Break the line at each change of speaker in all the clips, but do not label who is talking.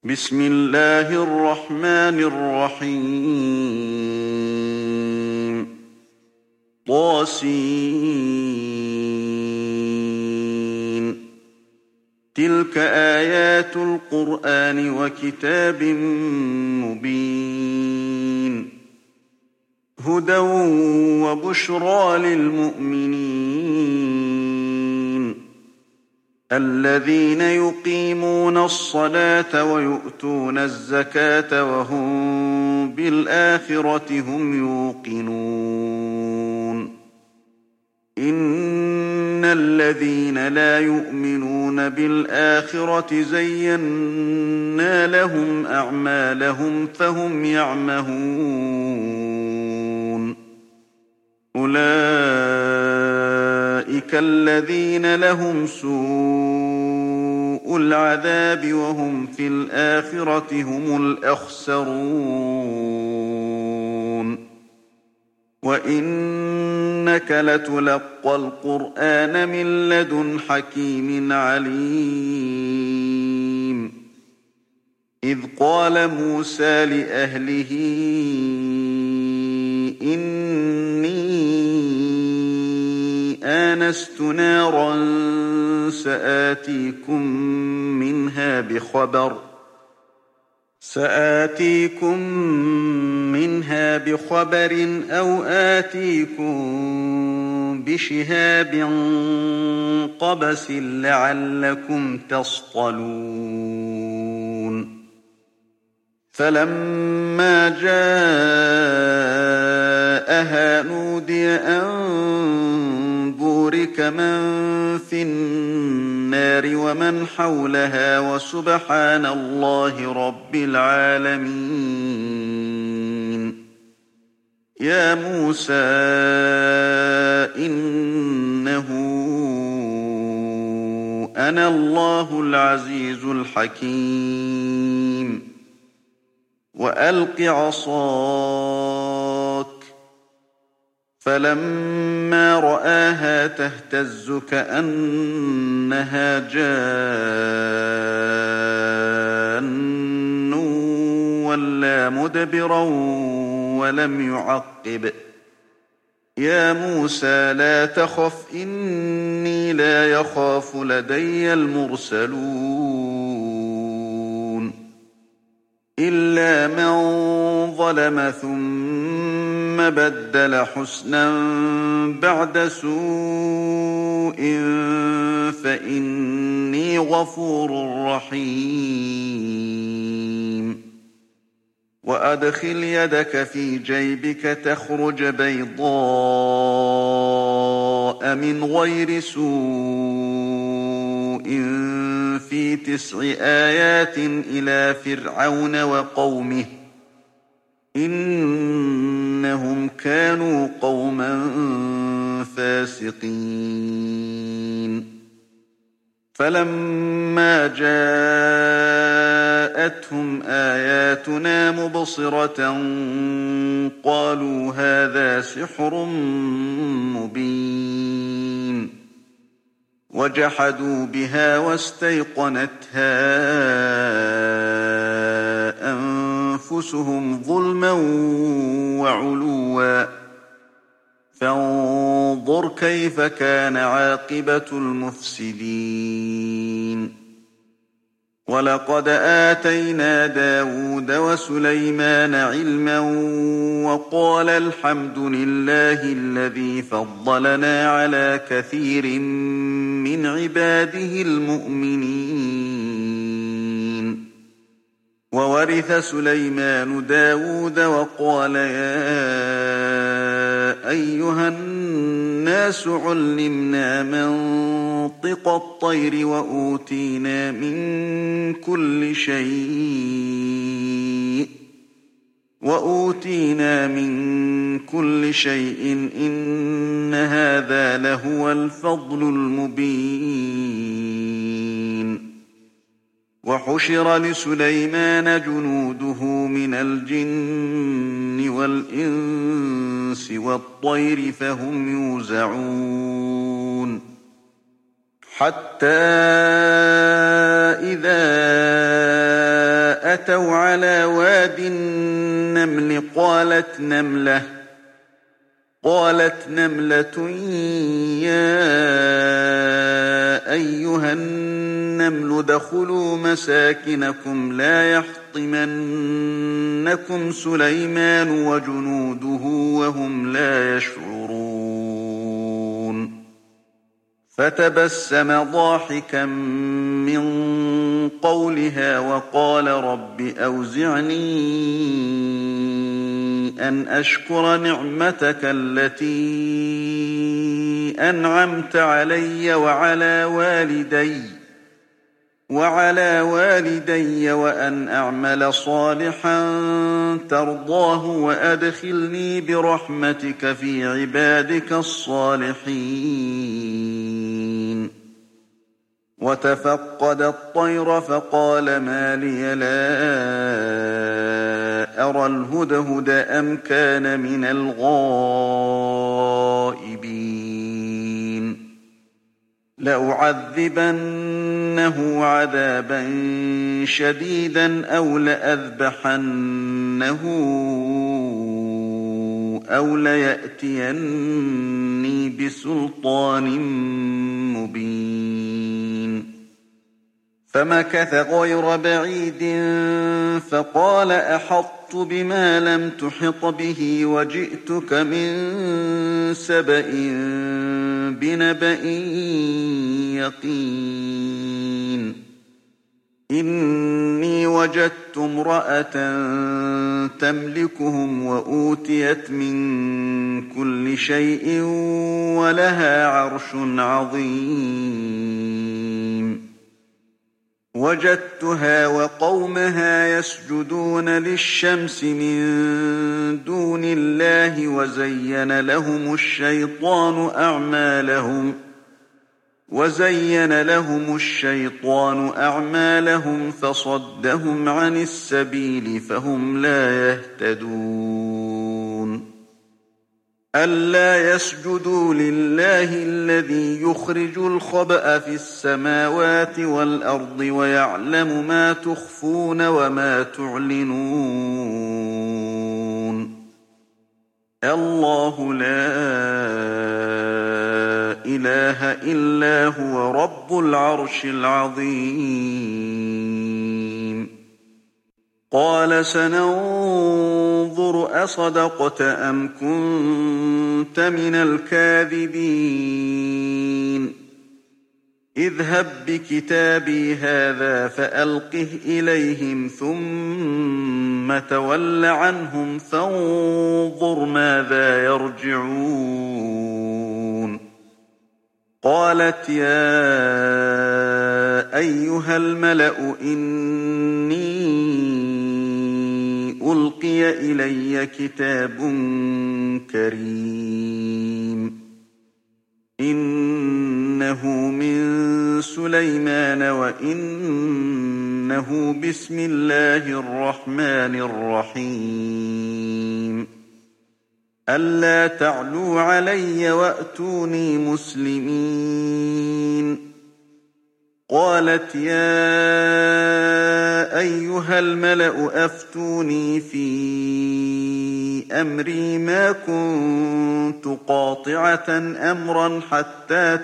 بسم الله الرحمن الرحيم طاسين تلك آيات القرآن وكتاب مبين هدى وبشرى للمؤمنين الذين يقيمون الصلاة ويؤتون الزكاة وهم بالآخرة هم يوقنون إن الذين لا يؤمنون بالآخرة زينا لهم أعمالهم فهم يعمهون أولئك الذين لهم سوء العذاب وهم في الآخرة هم الأخسرون وإنك لتلقى القرآن من لدن حكيم عليم إذ قال موسى لأهله إني آنست نارا سآتيكم منها بخبر أو آتيكم بشهاب قبس لعلكم تصطلون فلما جاءها نودي أن بورك من في النار ومن حولها وسبحان الله رب العالمين يا موسى إنه أنا الله العزيز الحكيم وألق عصاك فلما رآها تهتز كأنها جان ولا مدبرا ولم يعقب يا موسى لا تخف إني لا يخاف لدي المرسلون إلا من ظلم ثم بدل حسنا بعد سوء فإني غفور رحيم وأدخل يدك في جيبك تخرج بيضاء من غير سوء في 9 آيات إلى فرعون وقومه إنهم كانوا قوما فاسقين فلما جاءتهم آياتنا مبصرة قالوا هذا سحر مبين وجحدوا بها واستيقنتها أنفسهم ظلما وعلوا فانظر كيف كان عاقبة المفسدين ولقد آتينا داود وسليمان علما وقال الحمد لله الذي فضلنا على كثير من عباده المؤمنين وورث سليمان داود وقال يا أيها الناس علمنا منطق الطير وأوتينا من كل شيء إن هذا لهو الفضل المبين وحشر لسليمان جنوده من الجن والإنس والطير فهم يوزعون حتى إذا أتوا على واد النمل قالت نملة يا أيها النمل ادخلوا مساكنكم لا يحطمنكم سليمان وجنوده وهم لا يشعرون فتبسم ضاحكا من قولها وقال رب أوزعني أن أشكر نعمتك التي أنعمت علي وعلى والدي وأن أعمل صالحا ترضاه وأدخلني برحمتك في عبادك الصالحين وتفقد الطير فقال ما لي لا أرى الهدهد أم كان من الغائبين لأعذبنه عذابا شديدا أو لأذبحنه أو ليأتيني بسلطان مبين فمكث غير بعيد فقال أحطت بما لم تحط به وجئتك من سبأ بنبأ يقين إني وجدت امرأة تملكهم وأوتيت من كل شيء ولها عرش عظيم وجدتها وقومها يسجدون للشمس من دون الله وزين لهم الشيطان أعمالهم فصدهم عن السبيل فهم لا يهتدون ألا يسجدوا لله الذي يخرج الخبأ في السماوات والأرض ويعلم ما تخفون وما تعلنون الله لا إله إلا هو رب العرش العظيم قال سننظر أصدقت أم كنت من الكاذبين اذهب بكتابي هذا فألقه إليهم ثم تول عنهم فانظر ماذا يرجعون قالت يا أيها الملأ إني ألقي إلي كتاب كريم إنه من سليمان وإنه بسم الله الرحمن الرحيم ألا تعلوا علي وأتوني مسلمين قالت يا أيها الملأ أفتوني في أمري ما كنت قاطعة أمرا حتى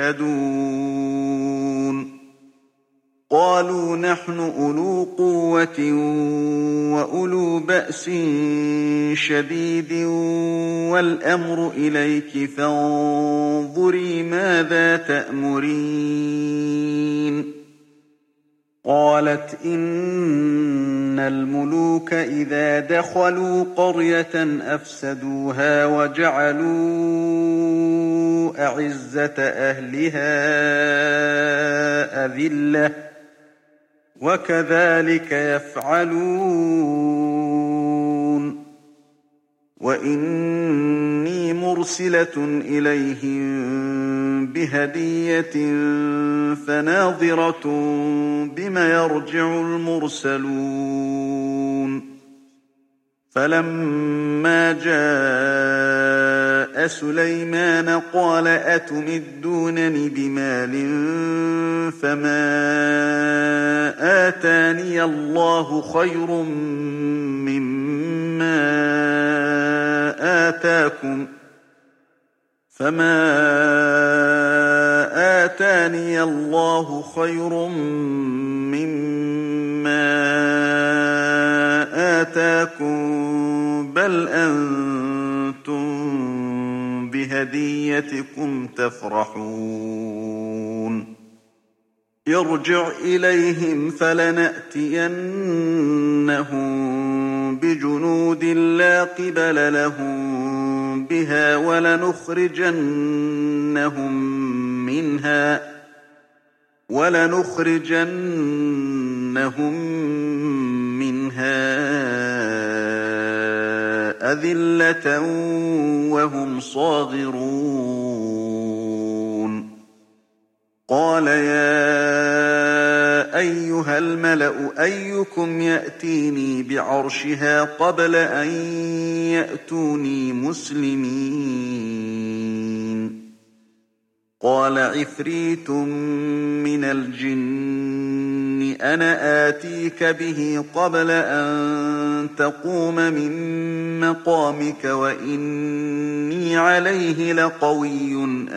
تشهدون قالوا نحن أولو قوة وأولو بأس شديد والأمر إليك فانظري ماذا تأمرين قالت إن الملوك إذا دخلوا قرية أفسدوها وجعلوا أعزة أهلها أذلة وكذلك يفعلون وإني مرسلة إليهم بهدية فناظرة بما يرجع المرسلون فلما جاء ملأ سليمان قال أتمدونني بمال فما آتاني الله خير مما آتاكم بل أنتم بهديتكم تفرحون ارجع إليهم فلنأتينهم بجنود لا قبل لهم بها ولنخرجنهم منها أذلة وهم صاغرون قال يا أيها الملأ أيكم يأتيني بعرشها قبل أن يأتوني مسلمين قال عفريت من الجن أنا آتيك به قبل أن تقوم من مقامك وإني عليه لقوي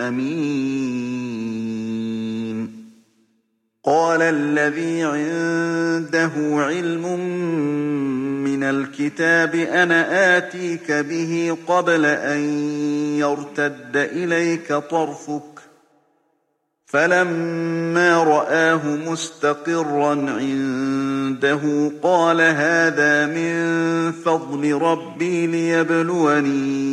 أمين قال الذي عنده علم من الكتاب أنا آتيك به قبل أن يرتد إليك طرفك فلما رآه مستقرا عنده قال هذا من فضل ربي ليبلوني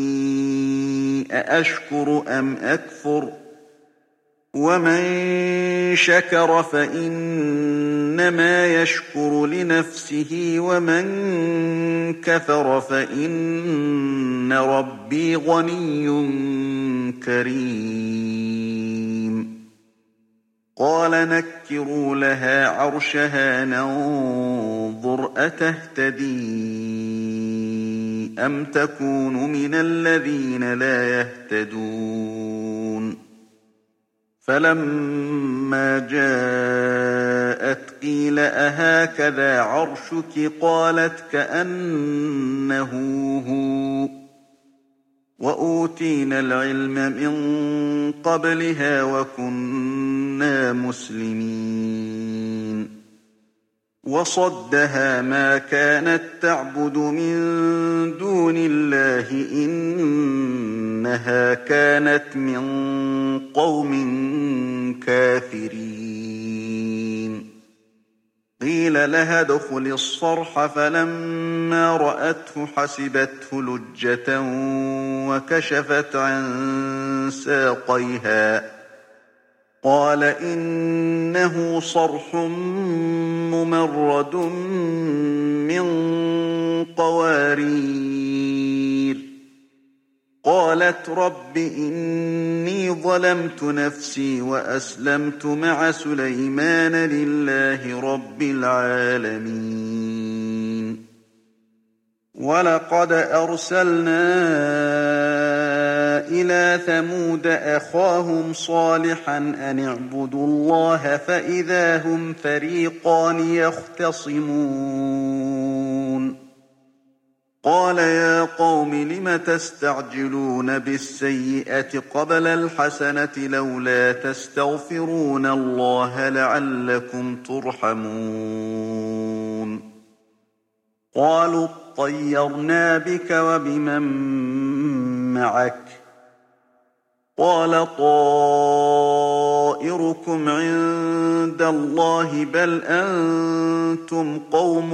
أأشكر أم أكفر ومن شكر فإنما يشكر لنفسه ومن كفر فإن ربي غني كريم قال نكروا لها عرشها ننظر أتهتدي أم تكون من الذين لا يهتدون فلما جاءت قيل أهكذا عرشك قالت كأنه هو وأوتينا العلم من قبلها وكنا مسلمين وصدها ما كانت تعبد من دون الله إنها كانت من قوم كافرين قيل لها ادخل الصرح فلما رأته حسبته لجة وكشفت عن ساقيها قال إنه صرح ممرد من قوارير قالت رب إني ظلمت نفسي وأسلمت مع سليمان لله رب العالمين ولقد أرسلنا إلى ثمود أخاهم صالحا أن اعبدوا الله فإذا هم فريقان يختصمون قال يا قوم لم تستعجلون بالسيئة قبل الحسنة لولا تستغفرون الله لعلكم ترحمون قالوا اطيرنا بك وبمن معك قال طائركم عند الله بل أنتم قوم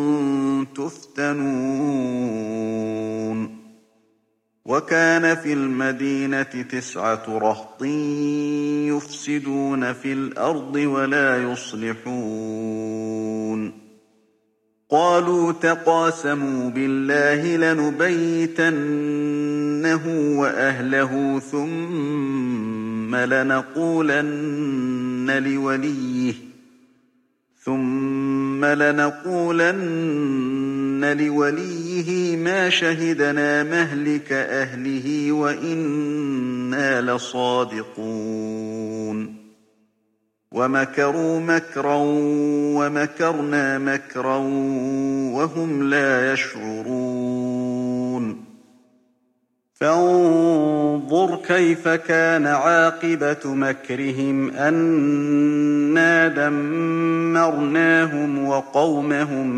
تفتنون وكان في المدينة 9 رهط يفسدون في الأرض ولا يصلحون قالوا تقاسموا بالله لنبيتنه وأهله ثم لنقولن ثم لنقولن لوليه ما شهدنا مهلك أهله وإنا لصادقون ومكروا مكرا ومكرنا مكرا وهم لا يشعرون فانظر كيف كان عاقبة مكرهم أنا دمرناهم وقومهم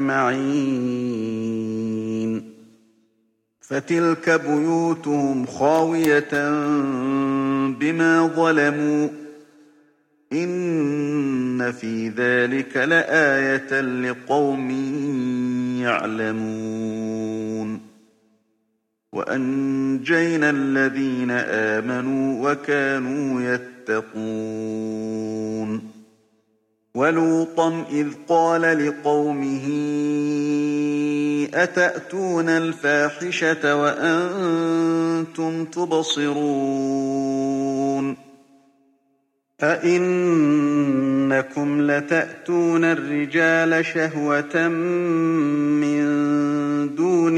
أجمعين فتلك بيوتهم خاوية بما ظلموا إن في ذلك لآية لقوم يعلمون وأنجينا الذين آمنوا وكانوا يتقون ولوطا إذ قال لقومه أتأتون الفاحشة وأنتم تبصرون أئنكم لتأتون الرجال شهوة من دون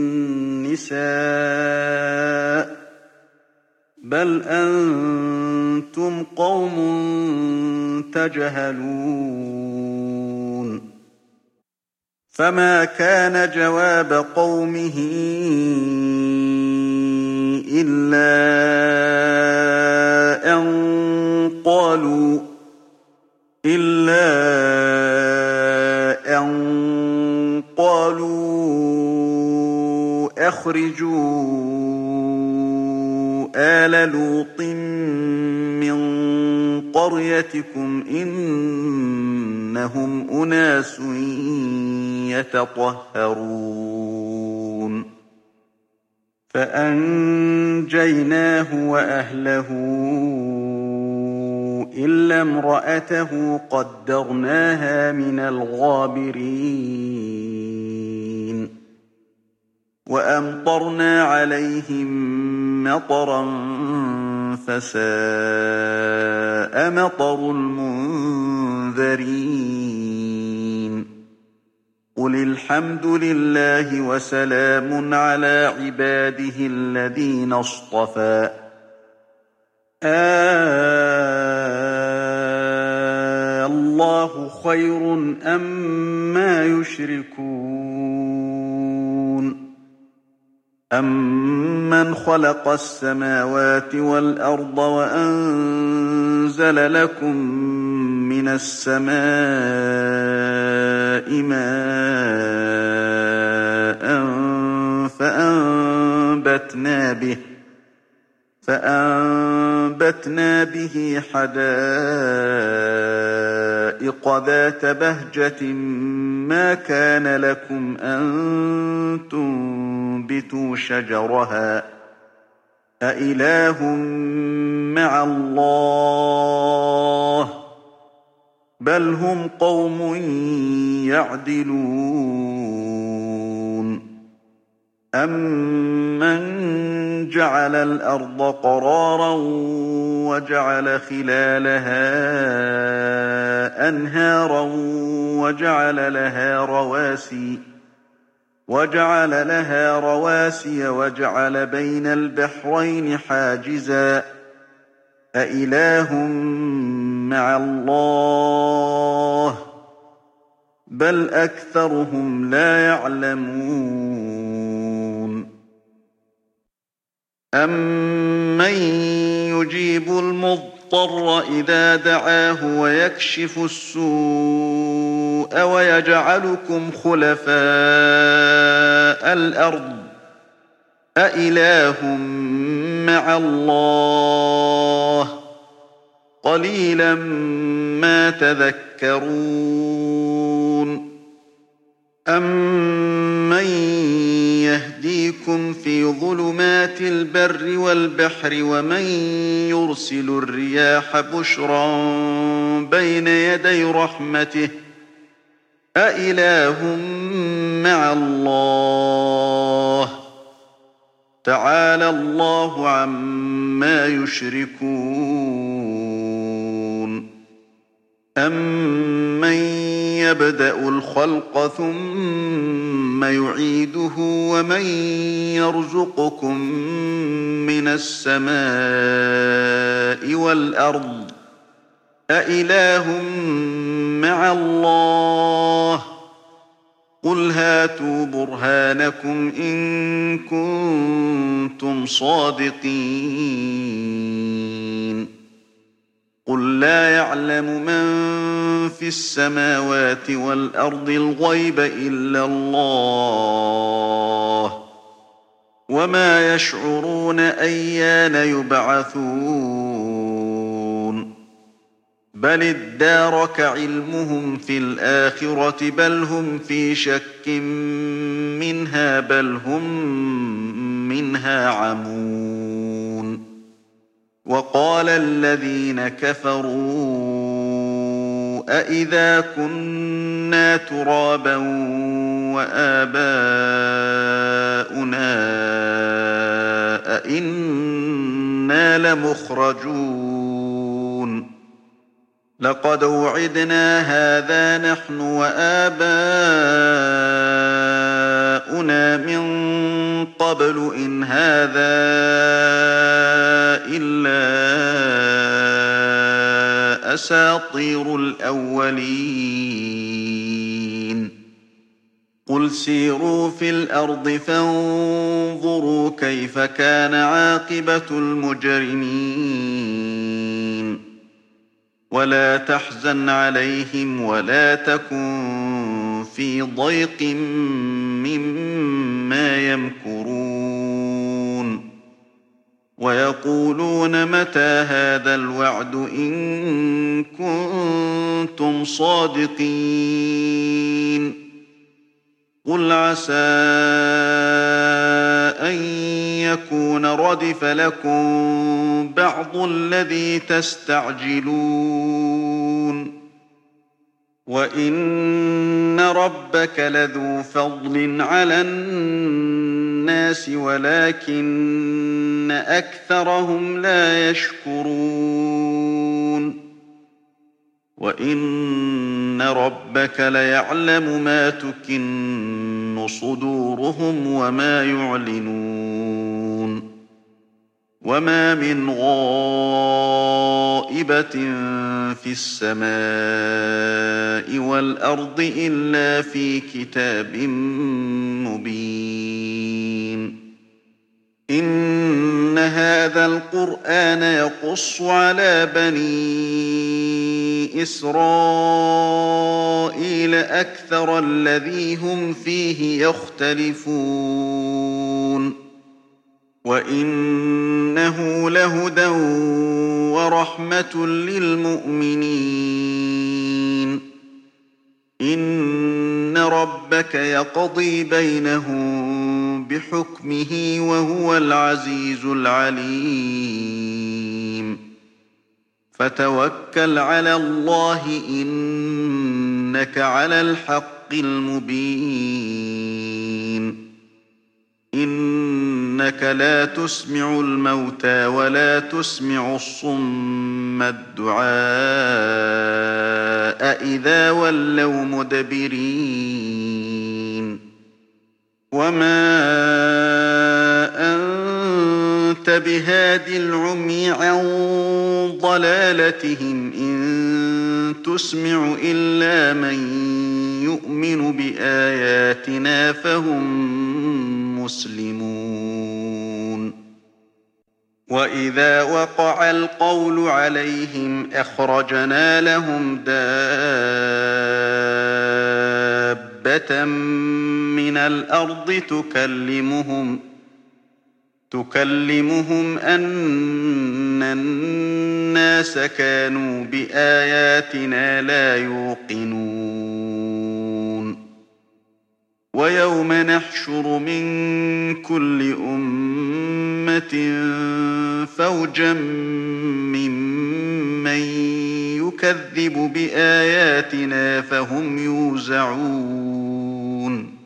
النساء بل أنتم قوم تجهلون فما كان جواب قومه إلا أن قالوا أخرجوا آل لوط من قريتكم إنهم أناس يتطهرون فأنجيناه وأهله إلا امرأته قدرناها من الغابرين وأمطرنا عليهم مطرا فساء مطر المنذرين قل الحمد لله وسلام على عباده الذين اصطفى الله خير أما يشركون أمن خلق السماوات والأرض وأنزل لكم من السماء ماء فأنبتنا به حدائق ذات بهجة ما كان لكم أن تنبتوا شجرها أإله مع الله بل هم قوم يعدلون أمن جعل الأرض قرارا وجعل خلالها أنهارا وجعل لها رواسي وجعل بين البحرين حاجزا أإله مع الله بل أكثرهم لا يعلمون أمن يجيب المضطر إذا دعاه ويكشف السوء ويجعلكم خلفاء الأرض أإله مع الله قليلا ما تذكرون أمن يهديكم في ظلمات البر والبحر ومن يرسل الرياح بشرا بين يدي رحمته أإله مع الله تعالى الله عما يشركون أَمَّن يَبْدَأُ الْخَلْقَ ثُمَّ يُعِيدُهُ وَمَن يَرْزُقُكُم مِّنَ السَّمَاءِ وَالْأَرْضِ أَإِلَٰهٌ مَّعَ اللَّهِ ۚ قُلْ هَاتُوا بُرْهَانَكُمْ إِن كُنتُمْ صَادِقِينَ قُل لَّا يَعْلَمُ مَن فِي السَّمَاوَاتِ وَالْأَرْضِ الْغَيْبَ إِلَّا اللَّهُ ۚ وَمَا يَشْعُرُونَ أَيَّانَ يُبْعَثُونَ بَلِ ادَّارَكَ عِلْمُهُمْ فِي الْآخِرَةِ بَلْ هُمْ فِي شَكٍّ مِّنْهَا بَلْ هُم مِّنْهَا عَمُونَ وَقَالَ الَّذِينَ كَفَرُوا أَإِذَا كُنَّا تُرَابًا وَآبَاؤُنَا أَإِنَّا لَمُخْرَجُونَ لَقَدْ وُعِدْنَا هَٰذَا نَحْنُ وَآبَاؤُنَا مِن قَبْلُ إِنْ هَٰذَا إِلَّا أَسَاطِيرُ الْأَوَّلِينَ قُلْ سِيرُوا فِي الْأَرْضِ فَانظُرُوا كَيْفَ كَانَ عَاقِبَةُ الْمُجْرِمِينَ وَلَا تَحْزَنْ عَلَيْهِمْ وَلَا تَكُن فِي ضَيْقٍ مِّمَّا يَمْكُرُونَ وَيَقُولُونَ مَتَىٰ هَٰذَا الْوَعْدُ إِن كُنتُمْ صَادِقِينَ قُلْ عَسَىٰ أَن يَكُونَ رَدِفَ لَكُم بَعْضُ الَّذِي تَسْتَعْجِلُونَ وَإِنَّ رَبَّكَ لَذُو فَضْلٍ عَلَى النَّاسِ وَلَٰكِنَّ أَكْثَرَهُمْ لَا يَشْكُرُونَ وَإِنَّ رَبَّكَ لَيَعْلَمُ مَا تُكِنُّ صُدُورُهُمْ وَمَا يُعْلِنُونَ وَمَا مِنْ غَائِبَةٍ فِي السَّمَاءِ وَالْأَرْضِ إِلَّا فِي كِتَابٍ مُّبِينٍ إِنَّ هَٰذَا الْقُرْآنَ يَقُصُّ عَلَىٰ بَنِي إِسْرَائِيلَ أَكْثَرَ الَّذِي هُمْ فِيهِ يَخْتَلِفُونَ وَإِنَّهُ لَهُدًى وَرَحْمَةٌ لِّلْمُؤْمِنِينَ إِنَّ رَبَّكَ يَقْضِي بَيْنَهُم بِحُكْمِهِ وَهُوَ الْعَزِيزُ الْعَلِيمُ فَتَوَكَّلْ عَلَى اللَّهِ إِنَّكَ عَلَى الْحَقِّ الْمُبِينِ إِنَّكَ لَا تُسْمِعُ الْمَوْتَىٰ وَلَا تُسْمِعُ الصُّمَّ الدُّعَاءَ إِذَا وَلَّوْا مُدْبِرِينَ وَمَا أَنتَ بِهَادِ الْعُمْيِ عَن ضَلَالَتِهِمْ ۖ إِن تُسْمِعُ إِلَّا مَن يُؤْمِنُ بِآيَاتِنَا فَهُم مُّسْلِمُونَ وَإِذَا وَقَعَ الْقَوْلُ عَلَيْهِمْ أَخْرَجْنَا لَهُمْ دَابَّةً مِّنَ الْأَرْضِ تُكَلِّمُهُمْ أَنَّ النَّاسَ كَانُوا بِآيَاتِنَا لَا يُوقِنُونَ وَيَوْمَ نَحْشُرُ مِن كُلِّ أُمَّةٍ فَوْجًا مِّمَّن يُكَذِّبُ بِآيَاتِنَا فَهُمْ يُوزَعُونَ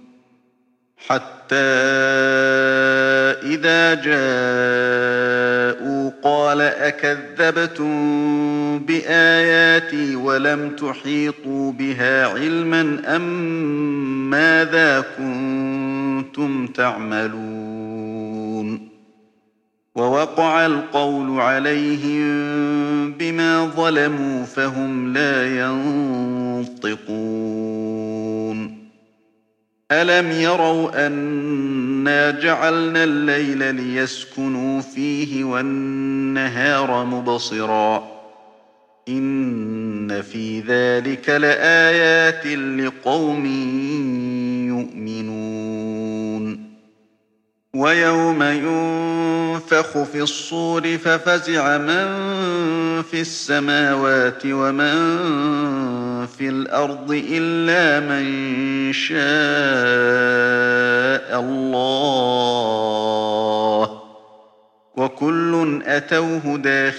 حَتَّىٰ إِذَا جَاءُوا قال أكذبتم بآياتي ولم تحيطوا بها علما أم ماذا كنتم تعملون ووقع القول عليهم بما ظلموا فهم لا ينطقون ألم يروا أنا جعلنا الليل ليسكنوا فيه والنهار مبصرا إن في ذلك لآيات لقوم يؤمنون ويوم ينفخ في الصور ففزع من في السماوات ومن في الأرض إلا من شاء الله وكل أتوه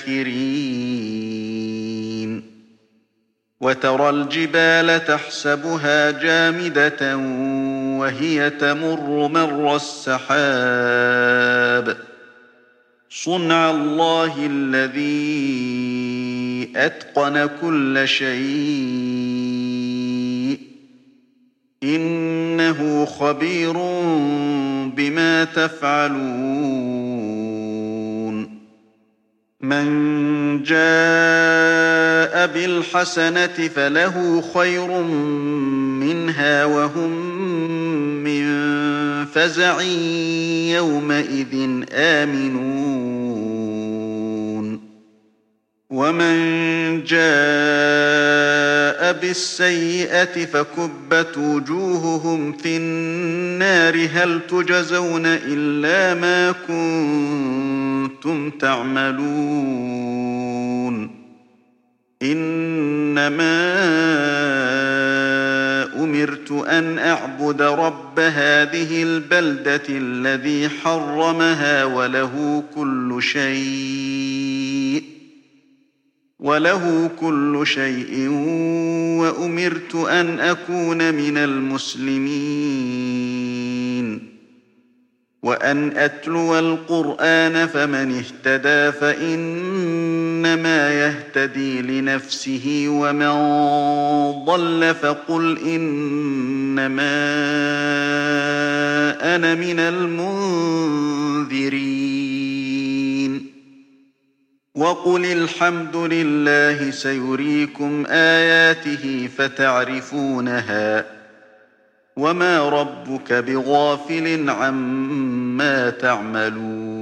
داخرين وترى الجبال تحسبها جامدة وهي تمر مر السحاب صنع الله الذي أتقن كل شيء إنه خبير بما تفعلون من جاء بالحسنة فله خير منها وهم من فزع يومئذ آمنون ومن جاء بالسيئة فكبت وجوههم في النار هل تجزون إلا ما كنتم تعملون إنما أمرت أن أعبد رب هذه البلدة الذي حرمها وله كل شيء وأمرت أن أكون من المسلمين وأن أتلو القرآن فمن اهتدى فإنما يهتدي لنفسه ومن ضل فقل إنما أنا من المنذرين وقل الحمد لله سيريكم آياته فتعرفونها وما ربك بغافل عما تعملون